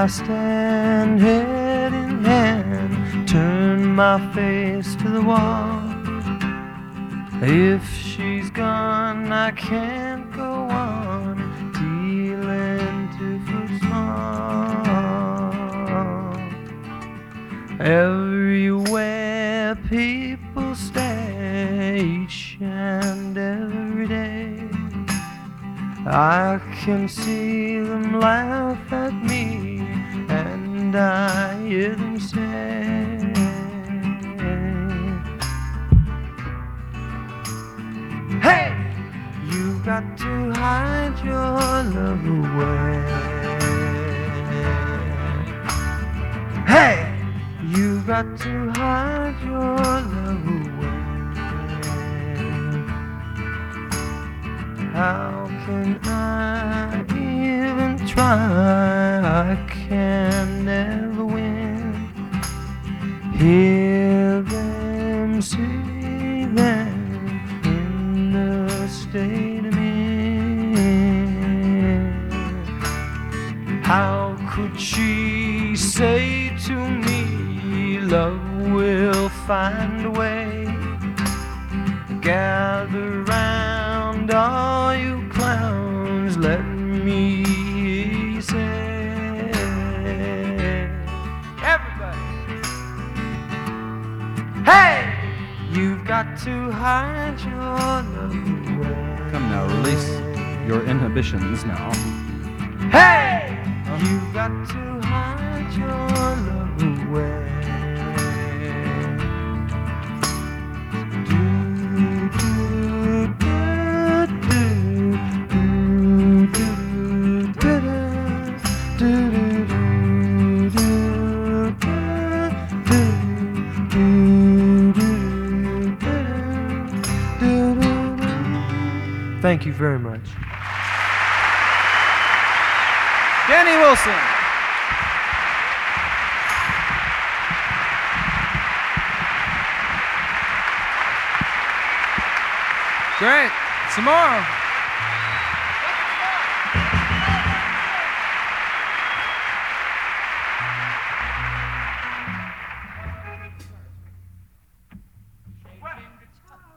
I stand head in hand, turn my face to the wall. If she's gone, I can't go on dealing two foot small. Everywhere people stare, each and every day, I can see them laugh at me, and I hear them say, hey, you've got to hide your love away. Hey, you've got to hide your love away. How can I even try? I can never win. Hear them, see them in the state I'm in. How could she say to me, love will find a way? Gather round all you clowns, let me hear you say, everybody, hey, you've got to hide your love away. Come now, release your inhibitions now. Hey, you've got to hide your love away. Thank you very much. Danny Wilson. Great. Some more.